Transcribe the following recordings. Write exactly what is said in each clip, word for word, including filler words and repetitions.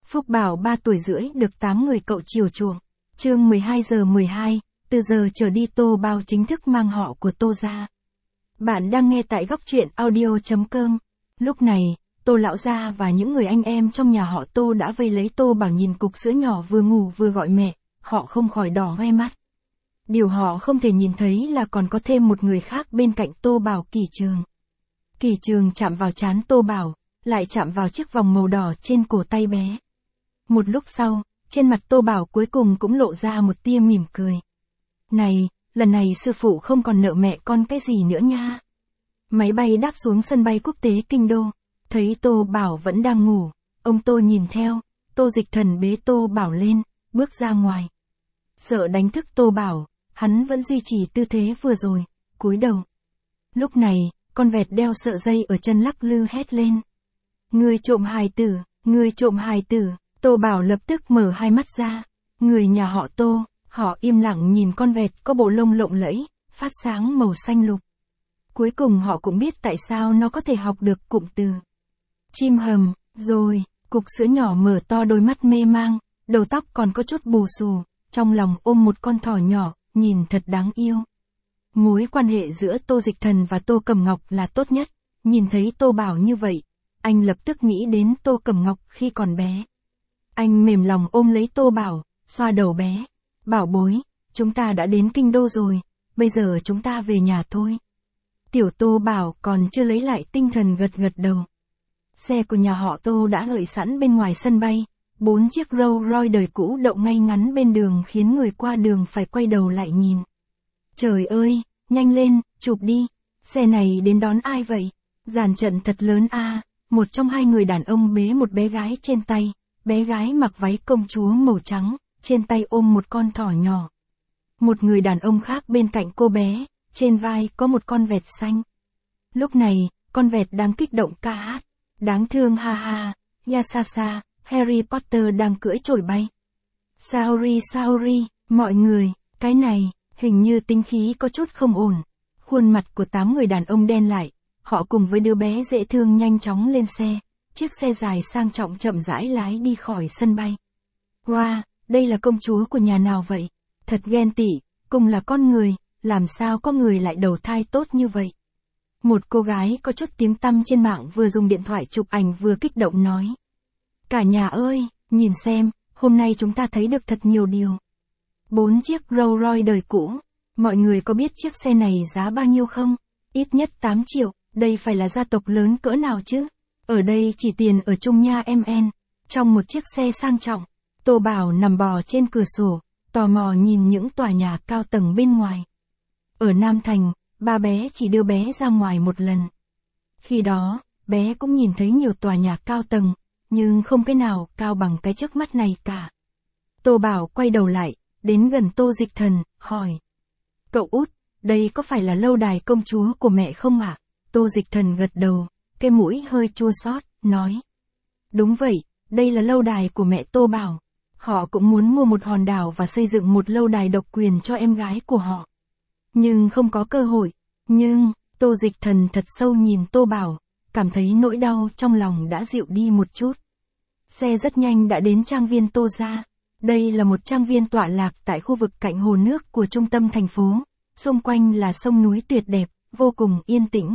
Phúc Bảo ba tuổi rưỡi được tám người cậu chiều chuộng. Chương mười hai giờ mười hai, từ giờ trở đi Tô Bảo chính thức mang họ của Tô ra. Bạn đang nghe tại góc truyện audio chấm com. Lúc này, Tô lão gia và những người anh em trong nhà họ Tô đã vây lấy Tô Bảo nhìn cục sữa nhỏ vừa ngủ vừa gọi mẹ, họ không khỏi đỏ hoe mắt. Điều họ không thể nhìn thấy là còn có thêm một người khác bên cạnh Tô Bảo, Kỳ Trường. Kỳ Trường chạm vào trán Tô Bảo, lại chạm vào chiếc vòng màu đỏ trên cổ tay bé. Một lúc sau, trên mặt Tô Bảo cuối cùng cũng lộ ra một tia mỉm cười. Này, lần này sư phụ không còn nợ mẹ con cái gì nữa nha. Máy bay đáp xuống sân bay quốc tế Kinh Đô, thấy Tô Bảo vẫn đang ngủ, ông Tô nhìn theo, Tô Dịch Thần bế Tô Bảo lên, bước ra ngoài. Sợ đánh thức Tô Bảo, hắn vẫn duy trì tư thế vừa rồi, cúi đầu. Lúc này, con vẹt đeo sợi dây ở chân lắc lư hét lên. Người trộm hài tử, người trộm hài tử. Tô Bảo lập tức mở hai mắt ra. Người nhà họ Tô, họ im lặng nhìn con vẹt có bộ lông lộng lẫy, phát sáng màu xanh lục. Cuối cùng họ cũng biết tại sao nó có thể học được cụm từ chim hầm, rồi, cục sữa nhỏ mở to đôi mắt mê mang, đầu tóc còn có chút bù xù, trong lòng ôm một con thỏ nhỏ, nhìn thật đáng yêu. Mối quan hệ giữa Tô Dịch Thần và Tô Cẩm Ngọc là tốt nhất, nhìn thấy Tô Bảo như vậy, anh lập tức nghĩ đến Tô Cẩm Ngọc khi còn bé. Anh mềm lòng ôm lấy Tô Bảo, xoa đầu bé. Bảo bối, chúng ta đã đến Kinh Đô rồi, bây giờ chúng ta về nhà thôi. Tiểu Tô Bảo còn chưa lấy lại tinh thần gật gật đầu. Xe của nhà họ Tô đã đợi sẵn bên ngoài sân bay, bốn chiếc Rolls Royce đời cũ đậu ngay ngắn bên đường khiến người qua đường phải quay đầu lại nhìn. Trời ơi, nhanh lên, chụp đi, xe này đến đón ai vậy? Dàn trận thật lớn a. Một trong hai người đàn ông bế một bé gái trên tay. Bé gái mặc váy công chúa màu trắng, trên tay ôm một con thỏ nhỏ. Một người đàn ông khác bên cạnh cô bé, trên vai có một con vẹt xanh. Lúc này, con vẹt đang kích động ca hát. Đáng thương ha ha, Yasasa, Harry Potter đang cưỡi chổi bay. Sorry sorry, mọi người, cái này, hình như tính khí có chút không ổn. Khuôn mặt của tám người đàn ông đen lại, họ cùng với đứa bé dễ thương nhanh chóng lên xe. Chiếc xe dài sang trọng chậm rãi lái đi khỏi sân bay. Wow, đây là công chúa của nhà nào vậy? Thật ghen tị, cùng là con người, làm sao có người lại đầu thai tốt như vậy? Một cô gái có chút tiếng tăm trên mạng vừa dùng điện thoại chụp ảnh vừa kích động nói. Cả nhà ơi, nhìn xem, hôm nay chúng ta thấy được thật nhiều điều. Bốn chiếc Rolls Royce đời cũ, mọi người có biết chiếc xe này giá bao nhiêu không? Ít nhất tám triệu, đây phải là gia tộc lớn cỡ nào chứ? Ở đây chỉ tiền ở chung nha em en. Trong một chiếc xe sang trọng, Tô Bảo nằm bò trên cửa sổ, tò mò nhìn những tòa nhà cao tầng bên ngoài. Ở Nam Thành, ba bé chỉ đưa bé ra ngoài một lần. Khi đó, bé cũng nhìn thấy nhiều tòa nhà cao tầng, nhưng không cái nào cao bằng cái trước mắt này cả. Tô Bảo quay đầu lại, đến gần Tô Dịch Thần, hỏi. Cậu út, đây có phải là lâu đài công chúa của mẹ không ạ? Tô Dịch Thần gật đầu. Cái mũi hơi chua xót, nói. Đúng vậy, đây là lâu đài của mẹ Tô Bảo. Họ cũng muốn mua một hòn đảo và xây dựng một lâu đài độc quyền cho em gái của họ. Nhưng không có cơ hội. Nhưng, Tô Dịch Thần thật sâu nhìn Tô Bảo, cảm thấy nỗi đau trong lòng đã dịu đi một chút. Xe rất nhanh đã đến trang viên Tô gia. Đây là một trang viên tọa lạc tại khu vực cạnh hồ nước của trung tâm thành phố. Xung quanh là sông núi tuyệt đẹp, vô cùng yên tĩnh.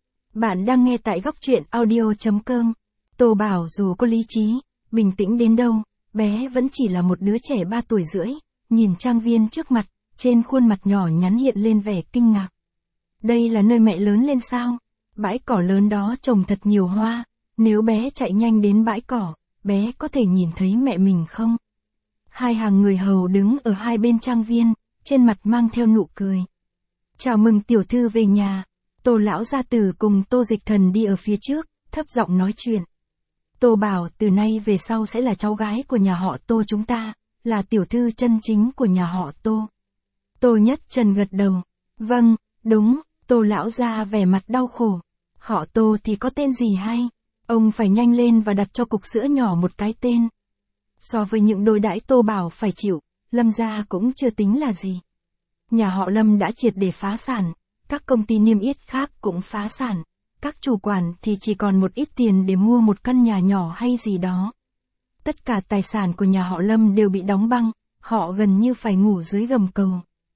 Bạn đang nghe tại góc truyện audio chấm com. Tô Bảo dù có lý trí, bình tĩnh đến đâu, bé vẫn chỉ là một đứa trẻ ba tuổi rưỡi, nhìn trang viên trước mặt, trên khuôn mặt nhỏ nhắn hiện lên vẻ kinh ngạc. Đây là nơi mẹ lớn lên sao? Bãi cỏ lớn đó trồng thật nhiều hoa, nếu bé chạy nhanh đến bãi cỏ, bé có thể nhìn thấy mẹ mình không? Hai hàng người hầu đứng ở hai bên trang viên, trên mặt mang theo nụ cười. Chào mừng tiểu thư về nhà. Tô lão gia tử cùng Tô Dịch Thần đi ở phía trước, thấp giọng nói chuyện. Tô Bảo từ nay về sau sẽ là cháu gái của nhà họ Tô chúng ta, là tiểu thư chân chính của nhà họ Tô. Tô Nhất Trần gật đầu. Vâng, đúng, Tô lão gia vẻ mặt đau khổ. Họ Tô thì có tên gì hay? Ông phải nhanh lên và đặt cho cục sữa nhỏ một cái tên. So với những đối đãi Tô Bảo phải chịu, Lâm gia cũng chưa tính là gì. Nhà họ Lâm đã triệt để phá sản. Các công ty niêm yết khác cũng phá sản, các chủ quản thì chỉ còn một ít tiền để mua một căn nhà nhỏ hay gì đó. Tất cả tài sản của nhà họ Lâm đều bị đóng băng, họ gần như phải ngủ dưới gầm cầu.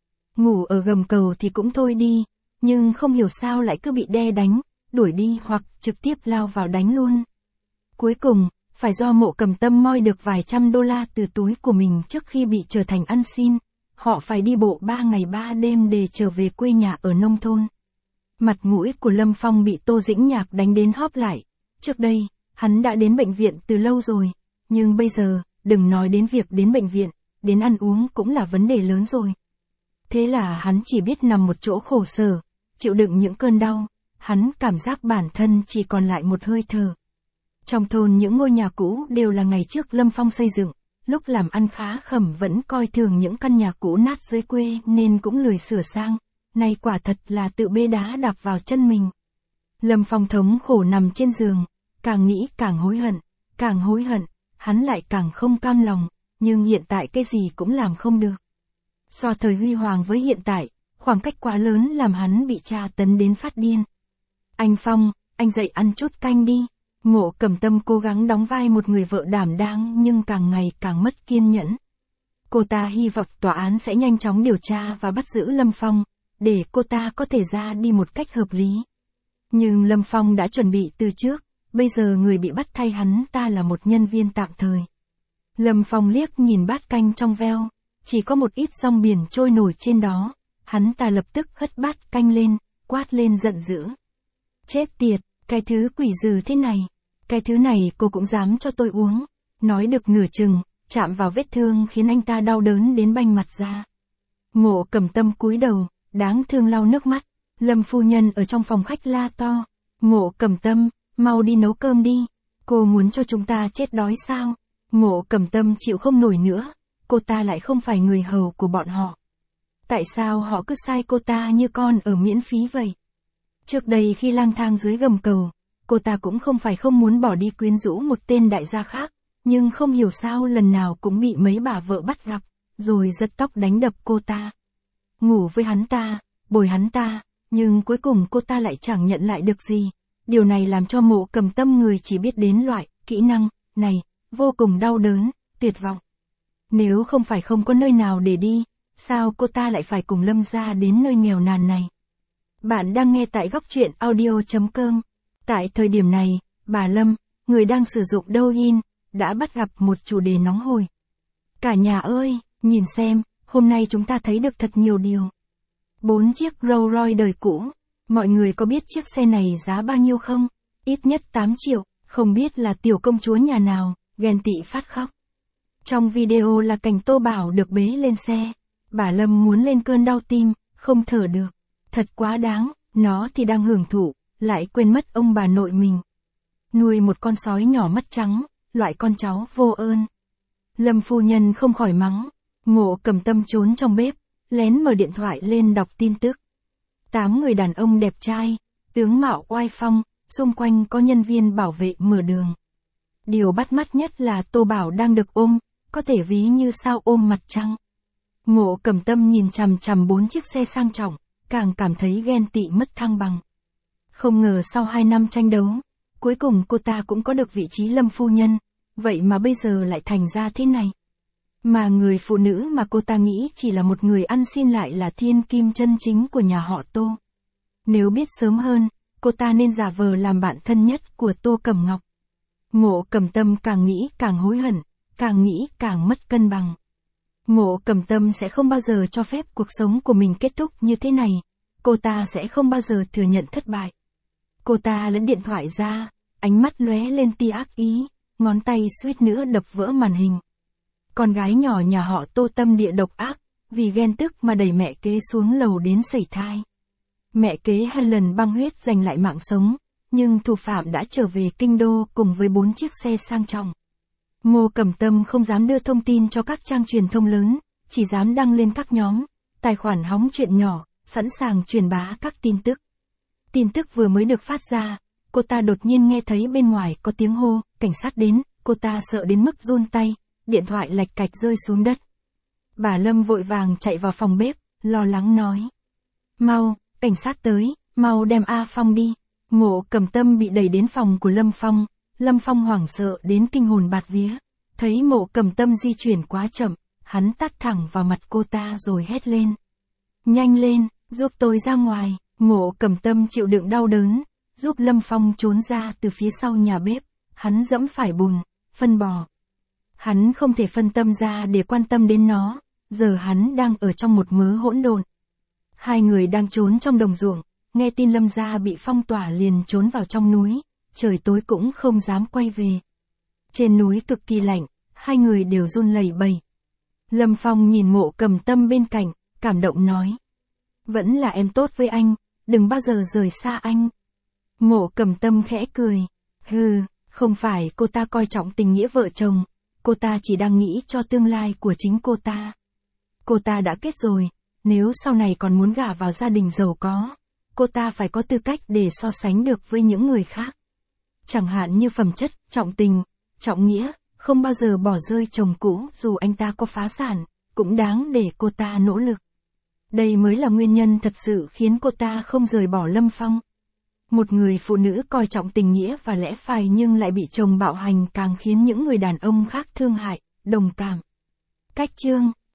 Ngủ ở gầm cầu thì cũng thôi đi, nhưng không hiểu sao lại cứ bị đe đánh, đuổi đi hoặc trực tiếp lao vào đánh luôn. Cuối cùng, phải do Mộ Cầm Tâm moi được vài trăm đô la từ túi của mình trước khi bị trở thành ăn xin. Họ phải đi bộ ba ngày ba đêm để trở về quê nhà ở nông thôn. Mặt mũi của Lâm Phong bị Tô Dĩnh Nhạc đánh đến hóp lại. Trước đây, hắn đã đến bệnh viện từ lâu rồi, nhưng bây giờ, đừng nói đến việc đến bệnh viện, đến ăn uống cũng là vấn đề lớn rồi. Thế là hắn chỉ biết nằm một chỗ khổ sở, chịu đựng những cơn đau, hắn cảm giác bản thân chỉ còn lại một hơi thở. Trong thôn những ngôi nhà cũ đều là ngày trước Lâm Phong xây dựng, lúc làm ăn khá khẩm vẫn coi thường những căn nhà cũ nát dưới quê nên cũng lười sửa sang, nay quả thật là tự bê đá đạp vào chân mình. Lâm Phong thống khổ nằm trên giường, càng nghĩ càng hối hận, càng hối hận, hắn lại càng không cam lòng, nhưng hiện tại cái gì cũng làm không được. So thời huy hoàng với hiện tại, khoảng cách quá lớn làm hắn bị tra tấn đến phát điên. Anh Phong, anh dậy ăn chút canh đi. Mộ Cầm Tâm cố gắng đóng vai một người vợ đảm đang nhưng càng ngày càng mất kiên nhẫn. Cô ta hy vọng tòa án sẽ nhanh chóng điều tra và bắt giữ Lâm Phong, để cô ta có thể ra đi một cách hợp lý. Nhưng Lâm Phong đã chuẩn bị từ trước, bây giờ người bị bắt thay hắn ta là một nhân viên tạm thời. Lâm Phong liếc nhìn bát canh trong veo, chỉ có một ít rong biển trôi nổi trên đó, hắn ta lập tức hất bát canh lên, quát lên giận dữ. Chết tiệt, cái thứ quỷ dừ thế này, cái thứ này cô cũng dám cho tôi uống, nói được nửa chừng, chạm vào vết thương khiến anh ta đau đớn đến banh mặt ra. Mộ Cầm Tâm cúi đầu, đáng thương lau nước mắt, Lâm phu nhân ở trong phòng khách la to, Mộ Cầm Tâm, mau đi nấu cơm đi, cô muốn cho chúng ta chết đói sao? Mộ Cầm Tâm chịu không nổi nữa, cô ta lại không phải người hầu của bọn họ. Tại sao họ cứ sai cô ta như con ở miễn phí vậy? Trước đây khi lang thang dưới gầm cầu, cô ta cũng không phải không muốn bỏ đi quyến rũ một tên đại gia khác, nhưng không hiểu sao lần nào cũng bị mấy bà vợ bắt gặp, rồi giật tóc đánh đập cô ta. Ngủ với hắn ta, bồi hắn ta, nhưng cuối cùng cô ta lại chẳng nhận lại được gì. Điều này làm cho Mộ Cầm Tâm người chỉ biết đến loại kỹ năng này, vô cùng đau đớn, tuyệt vọng. Nếu không phải không có nơi nào để đi, sao cô ta lại phải cùng Lâm gia đến nơi nghèo nàn này? Bạn đang nghe tại góc truyện audio chấm com. Tại thời điểm này, bà Lâm, người đang sử dụng Douyin, đã bắt gặp một chủ đề nóng hổi. Cả nhà ơi, nhìn xem, hôm nay chúng ta thấy được thật nhiều điều. Bốn chiếc Rolls Royce đời cũ, mọi người có biết chiếc xe này giá bao nhiêu không? Ít nhất tám triệu, không biết là tiểu công chúa nhà nào, ghen tị phát khóc. Trong video là cảnh Tô Bảo được bế lên xe, bà Lâm muốn lên cơn đau tim, không thở được. Thật quá đáng, nó thì đang hưởng thụ, lại quên mất ông bà nội mình. Nuôi một con sói nhỏ mắt trắng, loại con cháu vô ơn. Lâm phu nhân không khỏi mắng, Mộ Cầm Tâm trốn trong bếp, lén mở điện thoại lên đọc tin tức. Tám người đàn ông đẹp trai, tướng mạo oai phong, xung quanh có nhân viên bảo vệ mở đường. Điều bắt mắt nhất là Tô Bảo đang được ôm, có thể ví như sao ôm mặt trăng. Mộ Cầm Tâm nhìn chằm chằm bốn chiếc xe sang trọng, càng cảm thấy ghen tị mất thăng bằng. Không ngờ sau hai năm tranh đấu, cuối cùng cô ta cũng có được vị trí Lâm phu nhân, vậy mà bây giờ lại thành ra thế này. Mà người phụ nữ mà cô ta nghĩ chỉ là một người ăn xin lại là thiên kim chân chính của nhà họ Tô. Nếu biết sớm hơn, cô ta nên giả vờ làm bạn thân nhất của Tô Cẩm Ngọc. Mộ Cầm Tâm càng nghĩ càng hối hận, càng nghĩ càng mất cân bằng. Mộ Cầm Tâm sẽ không bao giờ cho phép cuộc sống của mình kết thúc như thế này, cô ta sẽ không bao giờ thừa nhận thất bại. Cô ta lấy điện thoại ra, ánh mắt lóe lên tia ác ý, ngón tay suýt nữa đập vỡ màn hình. Con gái nhỏ nhà họ Tô tâm địa độc ác, vì ghen tức mà đẩy mẹ kế xuống lầu đến sẩy thai. Mẹ kế hai lần băng huyết giành lại mạng sống, nhưng thủ phạm đã trở về kinh đô cùng với bốn chiếc xe sang trọng. Mộ Cầm Tâm không dám đưa thông tin cho các trang truyền thông lớn, chỉ dám đăng lên các nhóm, tài khoản hóng chuyện nhỏ, sẵn sàng truyền bá các tin tức. Tin tức vừa mới được phát ra, cô ta đột nhiên nghe thấy bên ngoài có tiếng hô, cảnh sát đến, cô ta sợ đến mức run tay, điện thoại lạch cạch rơi xuống đất. Bà Lâm vội vàng chạy vào phòng bếp, lo lắng nói. Mau, cảnh sát tới, mau đem A Phong đi. Mộ Cầm Tâm bị đẩy đến phòng của Lâm Phong, Lâm Phong hoảng sợ đến kinh hồn bạt vía. Thấy Mộ Cầm Tâm di chuyển quá chậm, hắn tát thẳng vào mặt cô ta rồi hét lên. Nhanh lên, giúp tôi ra ngoài. Mộ Cầm Tâm chịu đựng đau đớn, giúp Lâm Phong trốn ra từ phía sau nhà bếp. Hắn dẫm phải bùn, phân bò. Hắn không thể phân tâm ra để quan tâm đến nó, giờ hắn đang ở trong một mớ hỗn độn. Hai người đang trốn trong đồng ruộng, nghe tin Lâm gia bị phong tỏa liền trốn vào trong núi, trời tối cũng không dám quay về. Trên núi cực kỳ lạnh, hai người đều run lẩy bẩy. Lâm Phong nhìn Mộ Cầm Tâm bên cạnh, cảm động nói. Vẫn là em tốt với anh, đừng bao giờ rời xa anh. Mộ Cầm Tâm khẽ cười. Hừ, không phải cô ta coi trọng tình nghĩa vợ chồng, cô ta chỉ đang nghĩ cho tương lai của chính cô ta. Cô ta đã kết rồi, nếu sau này còn muốn gả vào gia đình giàu có, cô ta phải có tư cách để so sánh được với những người khác. Chẳng hạn như phẩm chất, trọng tình, trọng nghĩa, không bao giờ bỏ rơi chồng cũ dù anh ta có phá sản, cũng đáng để cô ta nỗ lực. Đây mới là nguyên nhân thật sự khiến cô ta không rời bỏ Lâm Phong. Một người phụ nữ coi trọng tình nghĩa và lẽ phải nhưng lại bị chồng bạo hành càng khiến những người đàn ông khác thương hại, đồng cảm. Cách chương